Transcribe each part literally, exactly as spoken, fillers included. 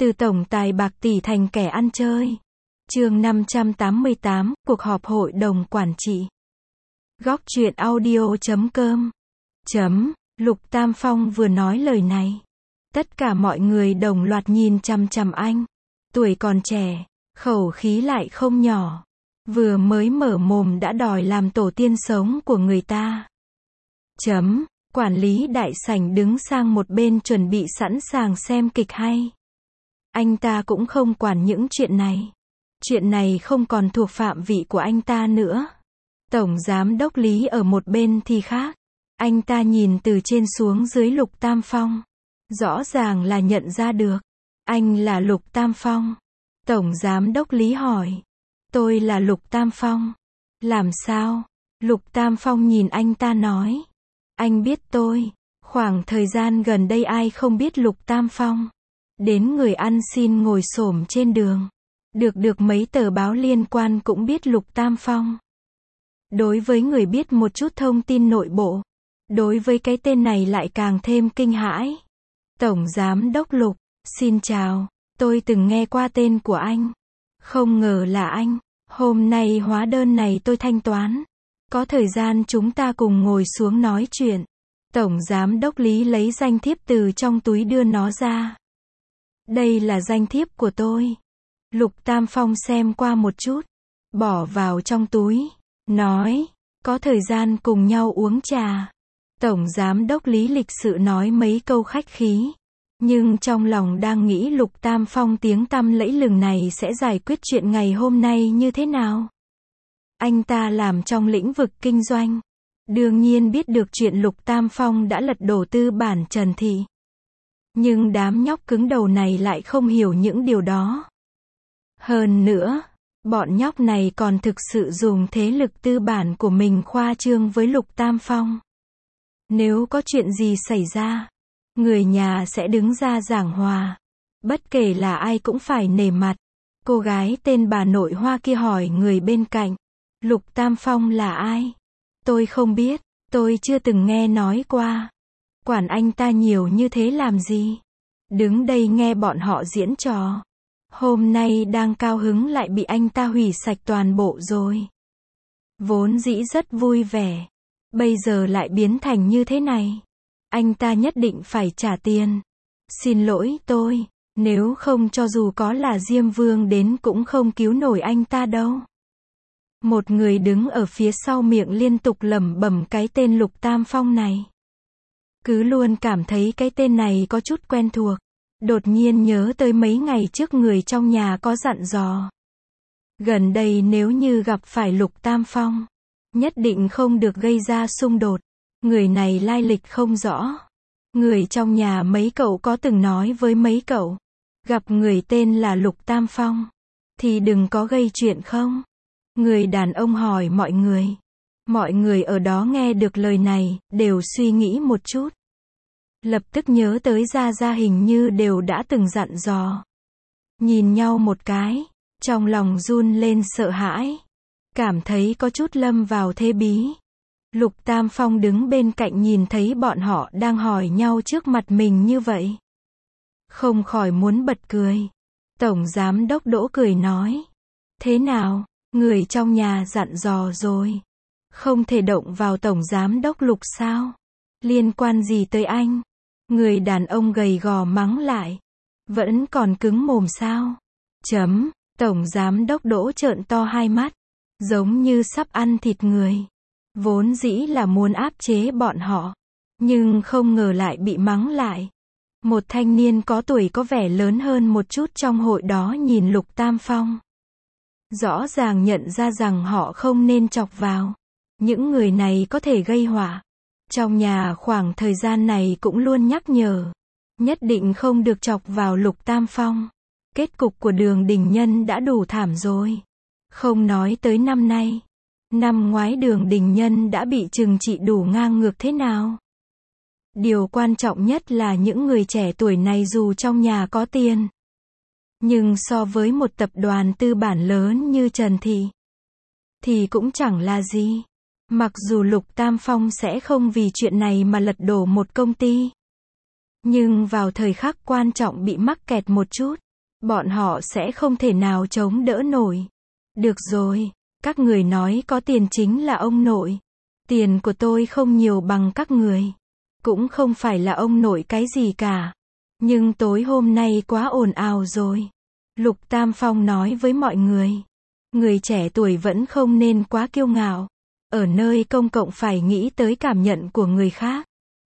Từ tổng tài bạc tỷ thành kẻ ăn chơi. Chương năm trăm tám mươi tám, cuộc họp hội đồng quản trị. Góc truyện audio chấm com. Chấm, Lục Tam Phong vừa nói lời này. Tất cả mọi người đồng loạt nhìn chằm chằm anh. Tuổi còn trẻ, khẩu khí lại không nhỏ. Vừa mới mở mồm đã đòi làm tổ tiên sống của người ta. Chấm, quản lý đại sảnh đứng sang một bên chuẩn bị sẵn sàng xem kịch hay. Anh ta cũng không quản những chuyện này. Chuyện này không còn thuộc phạm vị của anh ta nữa. Tổng giám đốc Lý ở một bên thì khác. Anh ta nhìn từ trên xuống dưới Lục Tam Phong. Rõ ràng là nhận ra được. Anh là Lục Tam Phong. Tổng giám đốc Lý hỏi. Tôi là Lục Tam Phong. Làm sao? Lục Tam Phong nhìn anh ta nói. Anh biết tôi. Khoảng thời gian gần đây ai không biết Lục Tam Phong. Đến người ăn xin ngồi xổm trên đường. Được được mấy tờ báo liên quan cũng biết Lục Tam Phong. Đối với người biết một chút thông tin nội bộ, đối với cái tên này lại càng thêm kinh hãi. Tổng giám đốc Lục, xin chào, tôi từng nghe qua tên của anh. Không ngờ là anh, hôm nay hóa đơn này tôi thanh toán. Có thời gian chúng ta cùng ngồi xuống nói chuyện. Tổng giám đốc Lý lấy danh thiếp từ trong túi đưa nó ra. Đây là danh thiếp của tôi. Lục Tam Phong xem qua một chút, bỏ vào trong túi, nói, có thời gian cùng nhau uống trà. Tổng giám đốc Lý lịch sự nói mấy câu khách khí, nhưng trong lòng đang nghĩ Lục Tam Phong tiếng tăm lẫy lừng này sẽ giải quyết chuyện ngày hôm nay như thế nào. Anh ta làm trong lĩnh vực kinh doanh, đương nhiên biết được chuyện Lục Tam Phong đã lật đổ tư bản Trần Thị. Nhưng đám nhóc cứng đầu này lại không hiểu những điều đó. Hơn nữa, bọn nhóc này còn thực sự dùng thế lực tư bản của mình khoa trương với Lục Tam Phong. Nếu có chuyện gì xảy ra, người nhà sẽ đứng ra giảng hòa. Bất kể là ai cũng phải nể mặt. Cô gái tên bà nội Hoa kia hỏi người bên cạnh. Lục Tam Phong là ai? Tôi không biết, tôi chưa từng nghe nói qua. Quản anh ta nhiều như thế làm gì? Đứng đây nghe bọn họ diễn trò. Hôm nay đang cao hứng lại bị anh ta hủy sạch toàn bộ rồi. Vốn dĩ rất vui vẻ. Bây giờ lại biến thành như thế này. Anh ta nhất định phải trả tiền. Xin lỗi tôi, nếu không cho dù có là Diêm Vương đến cũng không cứu nổi anh ta đâu. Một người đứng ở phía sau miệng liên tục lẩm bẩm cái tên Lục Tam Phong này. Cứ luôn cảm thấy cái tên này có chút quen thuộc. Đột nhiên nhớ tới mấy ngày trước người trong nhà có dặn dò. Gần đây nếu như gặp phải Lục Tam Phong, nhất định không được gây ra xung đột. Người này lai lịch không rõ. Người trong nhà mấy cậu có từng nói với mấy cậu, gặp người tên là Lục Tam Phong, thì đừng có gây chuyện không? Người đàn ông hỏi mọi người. Mọi người ở đó nghe được lời này, đều suy nghĩ một chút. Lập tức nhớ tới Gia Gia hình như đều đã từng dặn dò. Nhìn nhau một cái, trong lòng run lên sợ hãi. Cảm thấy có chút lâm vào thế bí. Lục Tam Phong đứng bên cạnh nhìn thấy bọn họ đang hỏi nhau trước mặt mình như vậy. Không khỏi muốn bật cười. Tổng giám đốc Đỗ cười nói. Thế nào, người trong nhà dặn dò rồi. Không thể động vào tổng giám đốc Lục sao? Liên quan gì tới anh? Người đàn ông gầy gò mắng lại. Vẫn còn cứng mồm sao? Chấm, tổng giám đốc Đỗ trợn to hai mắt. Giống như sắp ăn thịt người. Vốn dĩ là muốn áp chế bọn họ. Nhưng không ngờ lại bị mắng lại. Một thanh niên có tuổi có vẻ lớn hơn một chút trong hội đó nhìn Lục Tam Phong. Rõ ràng nhận ra rằng họ không nên chọc vào. Những người này có thể gây họa. Trong nhà khoảng thời gian này cũng luôn nhắc nhở. Nhất định không được chọc vào Lục Tam Phong. Kết cục của Đường Đình Nhân đã đủ thảm rồi. Không nói tới năm nay. Năm ngoái Đường Đình Nhân đã bị trừng trị đủ ngang ngược thế nào. Điều quan trọng nhất là những người trẻ tuổi này dù trong nhà có tiền. Nhưng so với một tập đoàn tư bản lớn như Trần Thị, thì cũng chẳng là gì. Mặc dù Lục Tam Phong sẽ không vì chuyện này mà lật đổ một công ty. Nhưng vào thời khắc quan trọng bị mắc kẹt một chút. Bọn họ sẽ không thể nào chống đỡ nổi. Được rồi, các người nói có tiền chính là ông nội. Tiền của tôi không nhiều bằng các người. Cũng không phải là ông nội cái gì cả. Nhưng tối hôm nay quá ồn ào rồi. Lục Tam Phong nói với mọi người. Người trẻ tuổi vẫn không nên quá kiêu ngạo. Ở nơi công cộng phải nghĩ tới cảm nhận của người khác.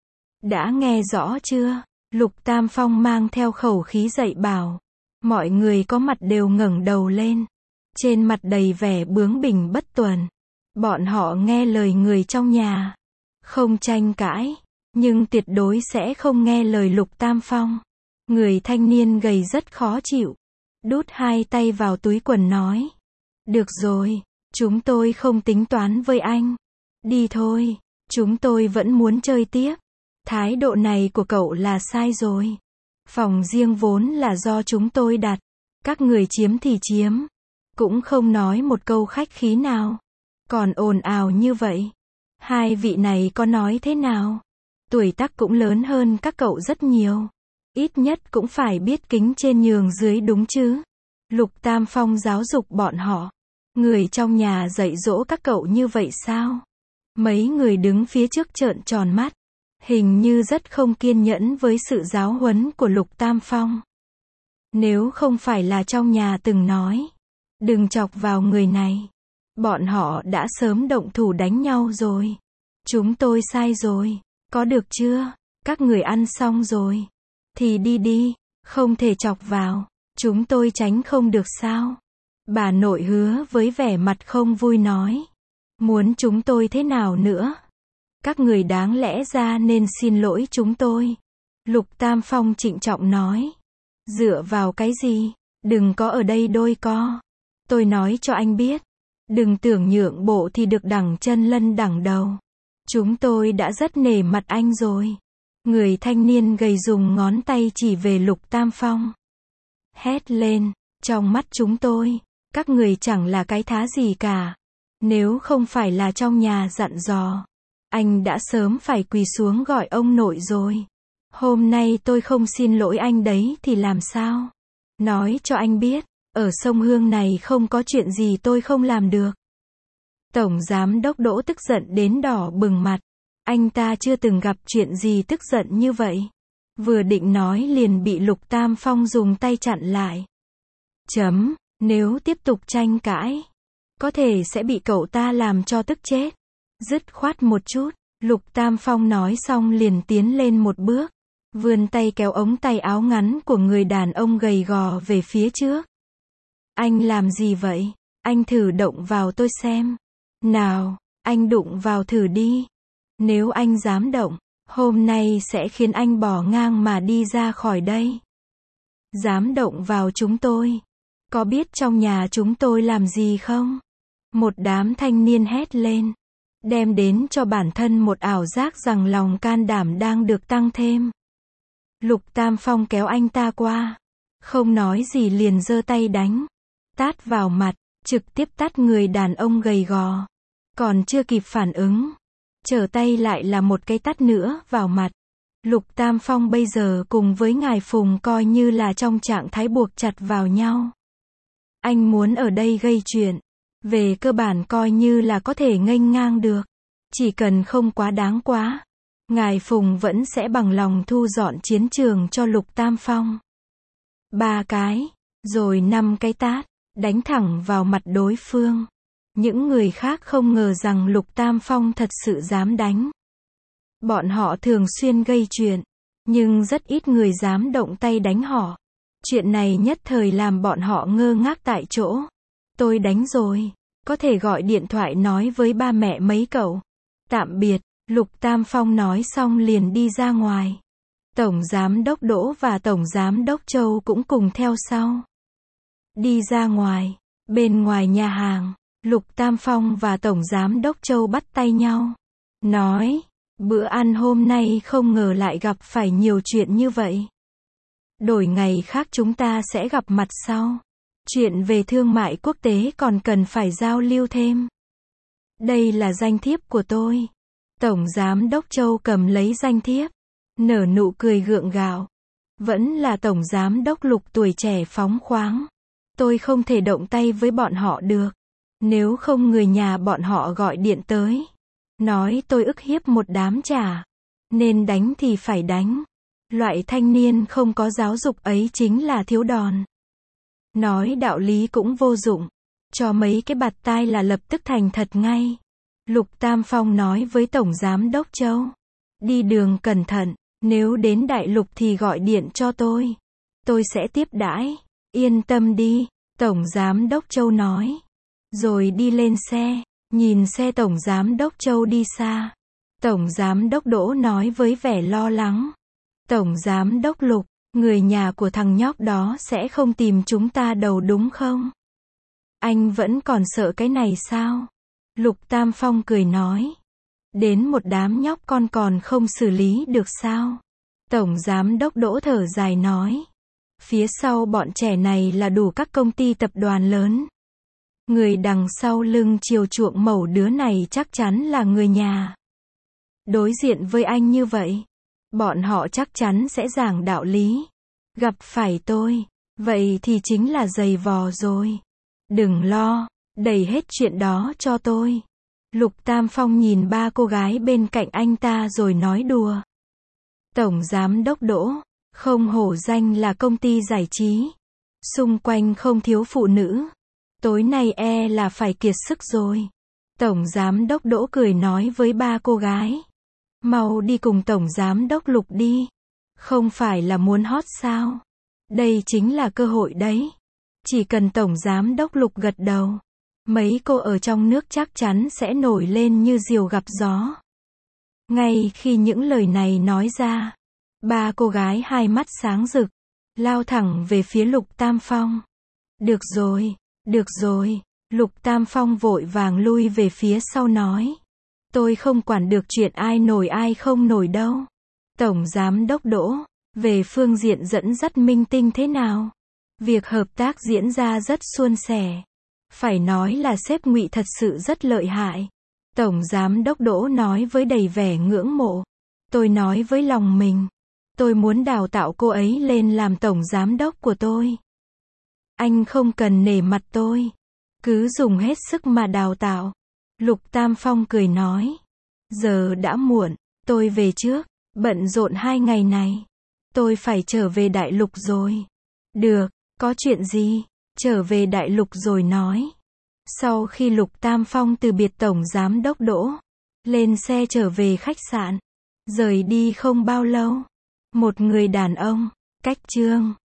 Đã nghe rõ chưa? Lục Tam Phong mang theo khẩu khí dạy bảo. Mọi người có mặt đều ngẩng đầu lên. Trên mặt đầy vẻ bướng bỉnh bất tuần. Bọn họ nghe lời người trong nhà. Không tranh cãi. Nhưng tuyệt đối sẽ không nghe lời Lục Tam Phong. Người thanh niên gầy rất khó chịu. Đút hai tay vào túi quần nói. Được rồi, chúng tôi không tính toán với anh. Đi thôi, chúng tôi vẫn muốn chơi tiếp. Thái độ này của cậu là sai rồi. Phòng riêng vốn là do chúng tôi đặt. Các người chiếm thì chiếm. Cũng không nói một câu khách khí nào. Còn ồn ào như vậy. Hai vị này có nói thế nào? Tuổi tác cũng lớn hơn các cậu rất nhiều. Ít nhất cũng phải biết kính trên nhường dưới đúng chứ. Lục Tam Phong giáo dục bọn họ. Người trong nhà dạy dỗ các cậu như vậy sao? Mấy người đứng phía trước trợn tròn mắt. Hình như rất không kiên nhẫn với sự giáo huấn của Lục Tam Phong. Nếu không phải là trong nhà từng nói. Đừng chọc vào người này. Bọn họ đã sớm động thủ đánh nhau rồi. Chúng tôi sai rồi. Có được chưa? Các người ăn xong rồi. Thì đi đi. Không thể chọc vào. Chúng tôi tránh không được sao? Bà nội hứa với vẻ mặt không vui nói. Muốn chúng tôi thế nào nữa? Các người đáng lẽ ra nên xin lỗi chúng tôi. Lục Tam Phong trịnh trọng nói. Dựa vào cái gì? Đừng có ở đây đôi co. Tôi nói cho anh biết. Đừng tưởng nhượng bộ thì được đẳng chân lân đẳng đầu. Chúng tôi đã rất nể mặt anh rồi. Người thanh niên gầy dùng ngón tay chỉ về Lục Tam Phong. Hét lên. Trong mắt chúng tôi, các người chẳng là cái thá gì cả. Nếu không phải là trong nhà dặn dò, anh đã sớm phải quỳ xuống gọi ông nội rồi. Hôm nay tôi không xin lỗi anh đấy thì làm sao? Nói cho anh biết, ở sông Hương này không có chuyện gì tôi không làm được. Tổng giám đốc Đỗ tức giận đến đỏ bừng mặt. Anh ta chưa từng gặp chuyện gì tức giận như vậy. Vừa định nói liền bị Lục Tam Phong dùng tay chặn lại. Chấm, nếu tiếp tục tranh cãi, có thể sẽ bị cậu ta làm cho tức chết. Dứt khoát một chút, Lục Tam Phong nói xong liền tiến lên một bước. Vươn tay kéo ống tay áo ngắn của người đàn ông gầy gò về phía trước. Anh làm gì vậy? Anh thử động vào tôi xem. Nào, anh đụng vào thử đi. Nếu anh dám động, hôm nay sẽ khiến anh bỏ ngang mà đi ra khỏi đây. Dám động vào chúng tôi. Có biết trong nhà chúng tôi làm gì không? Một đám thanh niên hét lên. Đem đến cho bản thân một ảo giác rằng lòng can đảm đang được tăng thêm. Lục Tam Phong kéo anh ta qua. Không nói gì liền giơ tay đánh. Tát vào mặt, trực tiếp tát người đàn ông gầy gò. Còn chưa kịp phản ứng. Trở tay lại là một cái tát nữa vào mặt. Lục Tam Phong bây giờ cùng với ngài Phùng coi như là trong trạng thái buộc chặt vào nhau. Anh muốn ở đây gây chuyện. Về cơ bản coi như là có thể nghênh ngang được. Chỉ cần không quá đáng quá. Ngài Phùng vẫn sẽ bằng lòng thu dọn chiến trường cho Lục Tam Phong. Ba cái, rồi năm cái tát, đánh thẳng vào mặt đối phương. Những người khác không ngờ rằng Lục Tam Phong thật sự dám đánh. Bọn họ thường xuyên gây chuyện, nhưng rất ít người dám động tay đánh họ. Chuyện này nhất thời làm bọn họ ngơ ngác tại chỗ. Tôi đánh rồi, có thể gọi điện thoại nói với ba mẹ mấy cậu. Tạm biệt, Lục Tam Phong nói xong liền đi ra ngoài. Tổng giám đốc Đỗ và Tổng giám đốc Châu cũng cùng theo sau. Đi ra ngoài, bên ngoài nhà hàng, Lục Tam Phong và Tổng giám đốc Châu bắt tay nhau. Nói, bữa ăn hôm nay không ngờ lại gặp phải nhiều chuyện như vậy. Đổi ngày khác chúng ta sẽ gặp mặt sau. Chuyện về thương mại quốc tế còn cần phải giao lưu thêm. Đây là danh thiếp của tôi. Tổng giám đốc Châu cầm lấy danh thiếp, nở nụ cười gượng gạo. Vẫn là tổng giám đốc Lục tuổi trẻ phóng khoáng. Tôi không thể động tay với bọn họ được. Nếu không người nhà bọn họ gọi điện tới. Nói tôi ức hiếp một đám trả. Nên đánh thì phải đánh. Loại thanh niên không có giáo dục ấy chính là thiếu đòn. Nói đạo lý cũng vô dụng. Cho mấy cái bạt tai là lập tức thành thật ngay. Lục Tam Phong nói với Tổng Giám Đốc Châu. Đi đường cẩn thận, nếu đến Đại Lục thì gọi điện cho tôi. Tôi sẽ tiếp đãi. Yên tâm đi, Tổng Giám Đốc Châu nói. Rồi đi lên xe, nhìn xe Tổng Giám Đốc Châu đi xa. Tổng Giám Đốc Đỗ nói với vẻ lo lắng. Tổng Giám Đốc Lục, người nhà của thằng nhóc đó sẽ không tìm chúng ta đâu đúng không? Anh vẫn còn sợ cái này sao? Lục Tam Phong cười nói. Đến một đám nhóc con còn không xử lý được sao? Tổng Giám Đốc Đỗ thở dài nói. Phía sau bọn trẻ này là đủ các công ty tập đoàn lớn. Người đằng sau lưng chiều chuộng mẩu đứa này chắc chắn là người nhà. Đối diện với anh như vậy, bọn họ chắc chắn sẽ giảng đạo lý. Gặp phải tôi, vậy thì chính là giày vò rồi. Đừng lo, đẩy hết chuyện đó cho tôi. Lục Tam Phong nhìn ba cô gái bên cạnh anh ta rồi nói đùa. Tổng Giám Đốc Đỗ, không hổ danh là công ty giải trí. Xung quanh không thiếu phụ nữ. Tối nay e là phải kiệt sức rồi. Tổng Giám Đốc Đỗ cười nói với ba cô gái. Mau đi cùng Tổng Giám Đốc Lục đi. Không phải là muốn hot sao? Đây chính là cơ hội đấy. Chỉ cần Tổng Giám Đốc Lục gật đầu. Mấy cô ở trong nước chắc chắn sẽ nổi lên như diều gặp gió. Ngay khi những lời này nói ra, ba cô gái hai mắt sáng rực, lao thẳng về phía Lục Tam Phong. Được rồi, được rồi, Lục Tam Phong vội vàng lui về phía sau nói. Tôi không quản được chuyện ai nổi ai không nổi đâu. Tổng Giám Đốc Đỗ, về phương diện dẫn dắt minh tinh thế nào? Việc hợp tác diễn ra rất suôn sẻ. Phải nói là sếp Ngụy thật sự rất lợi hại. Tổng Giám Đốc Đỗ nói với đầy vẻ ngưỡng mộ. Tôi nói với lòng mình. Tôi muốn đào tạo cô ấy lên làm Tổng Giám Đốc của tôi. Anh không cần nể mặt tôi. Cứ dùng hết sức mà đào tạo. Lục Tam Phong cười nói. Giờ đã muộn, tôi về trước. Bận rộn hai ngày này. Tôi phải trở về Đại Lục rồi. Được, có chuyện gì? Trở về Đại Lục rồi nói. Sau khi Lục Tam Phong từ biệt Tổng Giám Đốc Đỗ, lên xe trở về khách sạn, rời đi không bao lâu, một người đàn ông, cách Trương